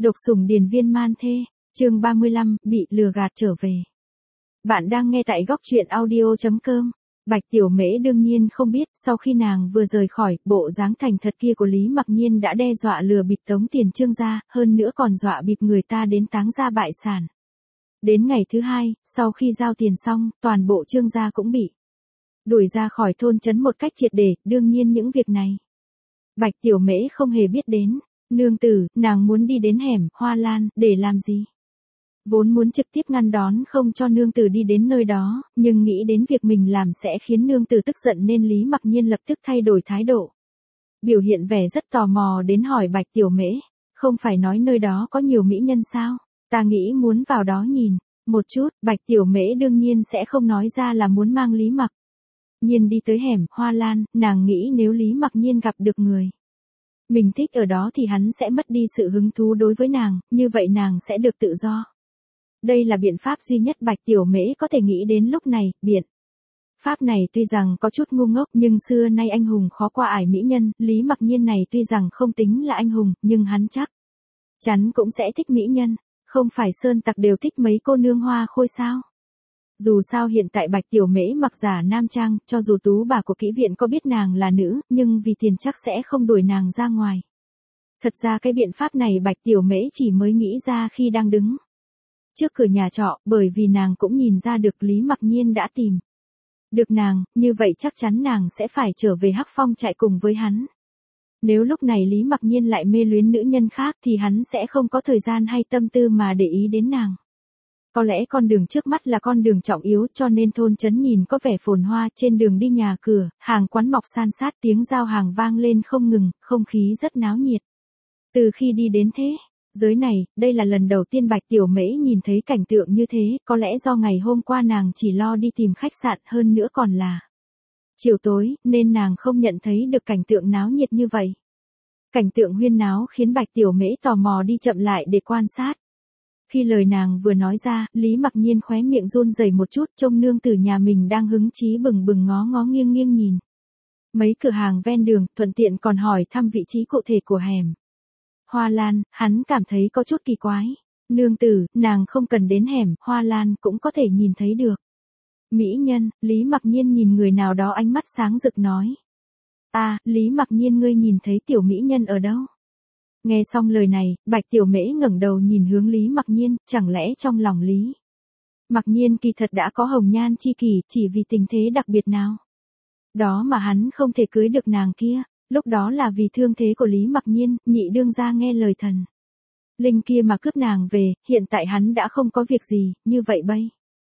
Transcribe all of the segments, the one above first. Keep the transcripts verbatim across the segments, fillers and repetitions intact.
Độc sủng điền viên man thê, chương ba mươi lăm, bị lừa gạt trở về. Bạn đang nghe tại góc truyện audio chấm com. Bạch Tiểu Mễ đương nhiên không biết, sau khi nàng vừa rời khỏi, bộ dáng thành thật kia của Lý Mặc Nhiên đã đe dọa lừa bịp tống tiền Trương gia, hơn nữa còn dọa bịp người ta đến táng gia bại sản. Đến ngày thứ hai, sau khi giao tiền xong, toàn bộ Trương gia cũng bị đuổi ra khỏi thôn trấn một cách triệt để, đương nhiên những việc này Bạch Tiểu Mễ không hề biết đến. Nương tử, nàng muốn đi đến hẻm Hoa Lan, để làm gì? Vốn muốn trực tiếp ngăn đón không cho nương tử đi đến nơi đó, nhưng nghĩ đến việc mình làm sẽ khiến nương tử tức giận nên Lý Mặc Nhiên lập tức thay đổi thái độ. Biểu hiện vẻ rất tò mò đến hỏi Bạch Tiểu Mễ, không phải nói nơi đó có nhiều mỹ nhân sao? Ta nghĩ muốn vào đó nhìn một chút. Bạch Tiểu Mễ đương nhiên sẽ không nói ra là muốn mang Lý Mặc Nhiên đi tới hẻm Hoa Lan, nàng nghĩ nếu Lý Mặc Nhiên gặp được người mình thích ở đó thì hắn sẽ mất đi sự hứng thú đối với nàng, như vậy nàng sẽ được tự do. Đây là biện pháp duy nhất Bạch Tiểu Mễ có thể nghĩ đến lúc này. Biện pháp này tuy rằng có chút ngu ngốc nhưng xưa nay anh hùng khó qua ải mỹ nhân, Lý Mặc Nhiên này tuy rằng không tính là anh hùng, nhưng hắn chắc chắn cũng sẽ thích mỹ nhân, không phải sơn tặc đều thích mấy cô nương hoa khôi sao? Dù sao hiện tại Bạch Tiểu Mễ mặc giả nam trang, cho dù tú bà của kỹ viện có biết nàng là nữ, nhưng vì tiền chắc sẽ không đuổi nàng ra ngoài. Thật ra cái biện pháp này Bạch Tiểu Mễ chỉ mới nghĩ ra khi đang đứng trước cửa nhà trọ, bởi vì nàng cũng nhìn ra được Lý Mặc Nhiên đã tìm được nàng, như vậy chắc chắn nàng sẽ phải trở về Hắc Phong chạy cùng với hắn. Nếu lúc này Lý Mặc Nhiên lại mê luyến nữ nhân khác thì hắn sẽ không có thời gian hay tâm tư mà để ý đến nàng. Có lẽ con đường trước mắt là con đường trọng yếu cho nên thôn trấn nhìn có vẻ phồn hoa, trên đường đi nhà cửa, hàng quán mọc san sát, tiếng giao hàng vang lên không ngừng, không khí rất náo nhiệt. Từ khi đi đến thế giới này, đây là lần đầu tiên Bạch Tiểu Mễ nhìn thấy cảnh tượng như thế, có lẽ do ngày hôm qua nàng chỉ lo đi tìm khách sạn hơn nữa còn là chiều tối, nên nàng không nhận thấy được cảnh tượng náo nhiệt như vậy. Cảnh tượng huyên náo khiến Bạch Tiểu Mễ tò mò đi chậm lại để quan sát. Khi lời nàng vừa nói ra, Lý Mặc Nhiên khóe miệng run rẩy một chút, trông nương tử nhà mình đang hứng chí bừng bừng ngó ngó nghiêng nghiêng nhìn mấy cửa hàng ven đường, thuận tiện còn hỏi thăm vị trí cụ thể của hẻm Hoa Lan, hắn cảm thấy có chút kỳ quái. Nương tử, nàng không cần đến hẻm Hoa Lan cũng có thể nhìn thấy được mỹ nhân. Lý Mặc Nhiên nhìn người nào đó ánh mắt sáng rực nói. À, Lý Mặc Nhiên ngươi nhìn thấy tiểu mỹ nhân ở đâu? Nghe xong lời này, Bạch Tiểu Mễ ngẩng đầu nhìn hướng Lý Mặc Nhiên, chẳng lẽ trong lòng Lý Mặc Nhiên kỳ thật đã có hồng nhan chi kỷ, chỉ vì tình thế đặc biệt nào đó mà hắn không thể cưới được nàng kia. Lúc đó là vì thương thế của Lý Mặc Nhiên, nhị đương gia nghe lời thần linh kia mà cướp nàng về, hiện tại hắn đã không có việc gì, như vậy bây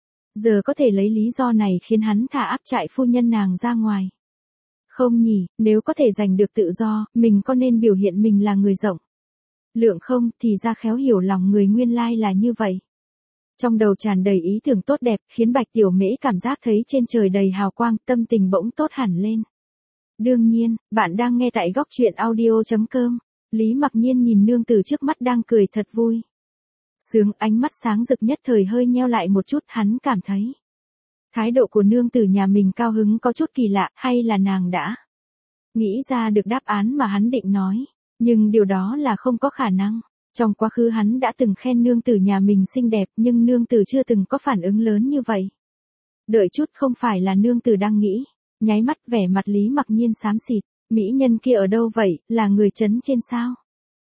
giờ có thể lấy lý do này khiến hắn thả áp trại phu nhân nàng ra ngoài. Không nhỉ, nếu có thể giành được tự do, mình có nên biểu hiện mình là người rộng lượng không, thì ra khéo hiểu lòng người nguyên lai là như vậy. Trong đầu tràn đầy ý tưởng tốt đẹp, khiến Bạch Tiểu Mễ cảm giác thấy trên trời đầy hào quang, tâm tình bỗng tốt hẳn lên. Đương nhiên, bạn đang nghe tại góc truyện audio chấm com. Lý Mặc Nhiên nhìn nương tử trước mắt đang cười thật vui sướng, ánh mắt sáng rực nhất thời hơi nheo lại một chút, hắn cảm thấy thái độ của nương tử nhà mình cao hứng có chút kỳ lạ, hay là nàng đã nghĩ ra được đáp án mà hắn định nói. Nhưng điều đó là không có khả năng. Trong quá khứ hắn đã từng khen nương tử nhà mình xinh đẹp, nhưng nương tử chưa từng có phản ứng lớn như vậy. Đợi chút, không phải là nương tử đang nghĩ. Nháy mắt vẻ mặt Lý Mặc Nhiên xám xịt. Mỹ nhân kia ở đâu vậy, là người trấn trên sao?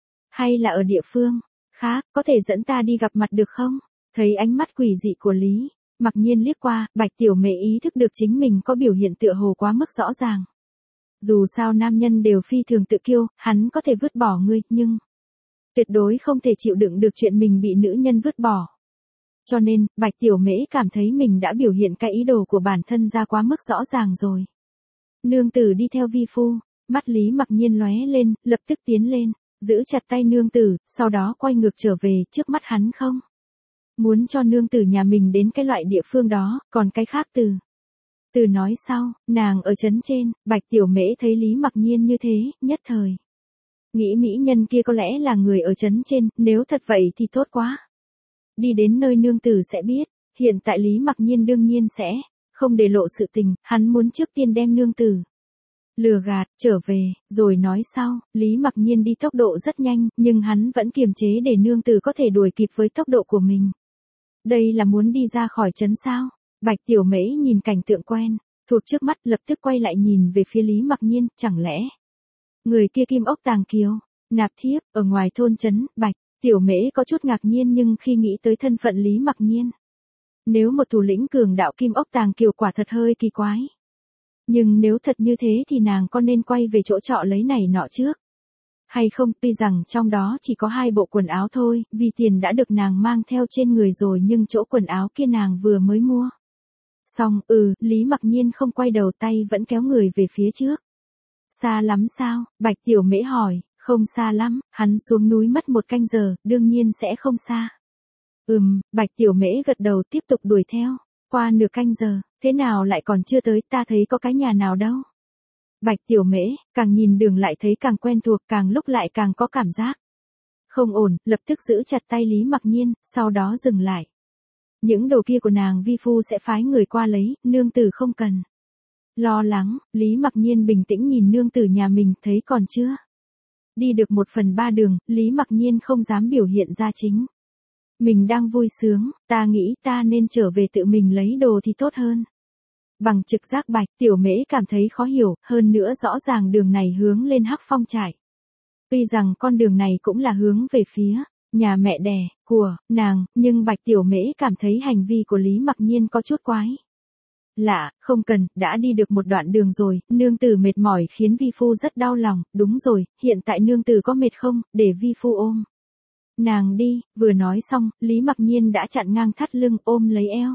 Hay là ở địa phương khác, có thể dẫn ta đi gặp mặt được không? Thấy ánh mắt quỷ dị của Lý Mặc Nhiên liếc qua, Bạch Tiểu Mễ ý thức được chính mình có biểu hiện tựa hồ quá mức rõ ràng. Dù sao nam nhân đều phi thường tự kiêu, hắn có thể vứt bỏ ngươi, nhưng tuyệt đối không thể chịu đựng được chuyện mình bị nữ nhân vứt bỏ. Cho nên, Bạch Tiểu Mễ cảm thấy mình đã biểu hiện cái ý đồ của bản thân ra quá mức rõ ràng rồi. Nương tử đi theo vi phu, mắt Lý Mặc Nhiên lóe lên, lập tức tiến lên, giữ chặt tay nương tử, sau đó quay ngược trở về. Trước mắt hắn không muốn cho nương tử nhà mình đến cái loại địa phương đó, còn cái khác từ từ nói sau. Nàng ở trấn trên, Bạch Tiểu Mễ thấy Lý Mặc Nhiên như thế, nhất thời nghĩ mỹ nhân kia có lẽ là người ở trấn trên, nếu thật vậy thì tốt quá. Đi đến nơi nương tử sẽ biết. Hiện tại Lý Mặc Nhiên đương nhiên sẽ không để lộ sự tình, hắn muốn trước tiên đem nương tử Lừa gạt, trở về, rồi nói sau, Lý Mặc Nhiên đi tốc độ rất nhanh, nhưng hắn vẫn kiềm chế để nương tử có thể đuổi kịp với tốc độ của mình. Đây là muốn đi ra khỏi trấn sao? Bạch Tiểu Mễ nhìn cảnh tượng quen, thuộc trước mắt lập tức quay lại nhìn về phía Lý Mặc Nhiên, chẳng lẽ người kia Kim Ốc Tàng Kiều, nạp thiếp, ở ngoài thôn trấn, Bạch Tiểu Mễ có chút ngạc nhiên nhưng khi nghĩ tới thân phận Lý Mặc Nhiên. Nếu một thủ lĩnh cường đạo Kim Ốc Tàng Kiều quả thật hơi kỳ quái. Nhưng nếu thật như thế thì nàng có nên quay về chỗ trọ lấy này nọ trước? Hay không, tuy rằng trong đó chỉ có hai bộ quần áo thôi, vì tiền đã được nàng mang theo trên người rồi nhưng chỗ quần áo kia nàng vừa mới mua. Xong, ừ, Lý Mặc Nhiên không quay đầu, tay vẫn kéo người về phía trước. Xa lắm sao? Bạch Tiểu Mễ hỏi. Không xa lắm, hắn xuống núi mất một canh giờ, đương nhiên sẽ không xa. Ừm, Bạch Tiểu Mễ gật đầu tiếp tục đuổi theo. Qua nửa canh giờ, thế nào lại còn chưa tới, ta thấy có cái nhà nào đâu. Bạch Tiểu Mễ, càng nhìn đường lại thấy càng quen thuộc, càng lúc lại càng có cảm giác không ổn, lập tức giữ chặt tay Lý Mặc Nhiên, sau đó dừng lại. Những đồ kia của nàng vi phu sẽ phái người qua lấy, nương tử không cần lo lắng. Lý Mặc Nhiên bình tĩnh nhìn nương tử nhà mình, thấy còn chưa đi được một phần ba đường, Lý Mặc Nhiên không dám biểu hiện ra chính mình đang vui sướng, ta nghĩ ta nên trở về tự mình lấy đồ thì tốt hơn. Bằng trực giác Bạch Tiểu Mễ cảm thấy khó hiểu, hơn nữa rõ ràng đường này hướng lên Hắc Phong trại. Tuy rằng con đường này cũng là hướng về phía nhà mẹ đẻ của nàng, nhưng Bạch Tiểu Mễ cảm thấy hành vi của Lý Mặc Nhiên có chút quái lạ. Không cần, đã đi được một đoạn đường rồi, nương tử mệt mỏi khiến vi phu rất đau lòng. Đúng rồi, hiện tại nương tử có mệt không, để vi phu ôm nàng đi. Vừa nói xong, Lý Mặc Nhiên đã chặn ngang thắt lưng, ôm lấy eo.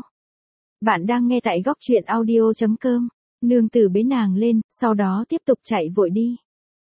Bạn đang nghe tại góc truyện audio chấm com. Nương tử bế nàng lên, sau đó tiếp tục chạy vội đi.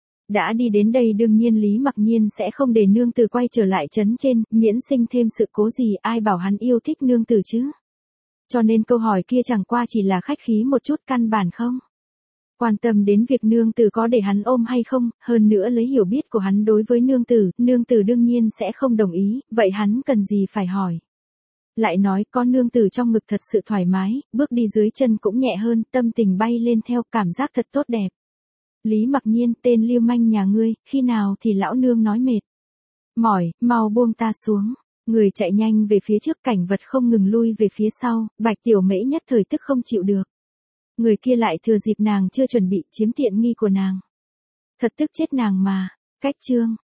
Đã đi đến đây đương nhiên Lý Mặc Nhiên sẽ không để nương tử quay trở lại trấn trên, miễn sinh thêm sự cố gì, ai bảo hắn yêu thích nương tử chứ. Cho nên câu hỏi kia chẳng qua chỉ là khách khí một chút, căn bản không quan tâm đến việc nương tử có để hắn ôm hay không, hơn nữa lấy hiểu biết của hắn đối với nương tử, nương tử đương nhiên sẽ không đồng ý, vậy hắn cần gì phải hỏi. Lại nói, có nương tử trong ngực thật sự thoải mái, bước đi dưới chân cũng nhẹ hơn, tâm tình bay lên theo, cảm giác thật tốt đẹp. Lý Mặc Nhiên, tên lưu manh nhà ngươi, khi nào thì lão nương nói mệt mỏi, mau buông ta xuống. Người chạy nhanh về phía trước, cảnh vật không ngừng lui về phía sau, Bạch Tiểu Mễ nhất thời tức không chịu được. Người kia lại thừa dịp nàng chưa chuẩn bị chiếm tiện nghi của nàng. Thật tức chết nàng mà. Cách chương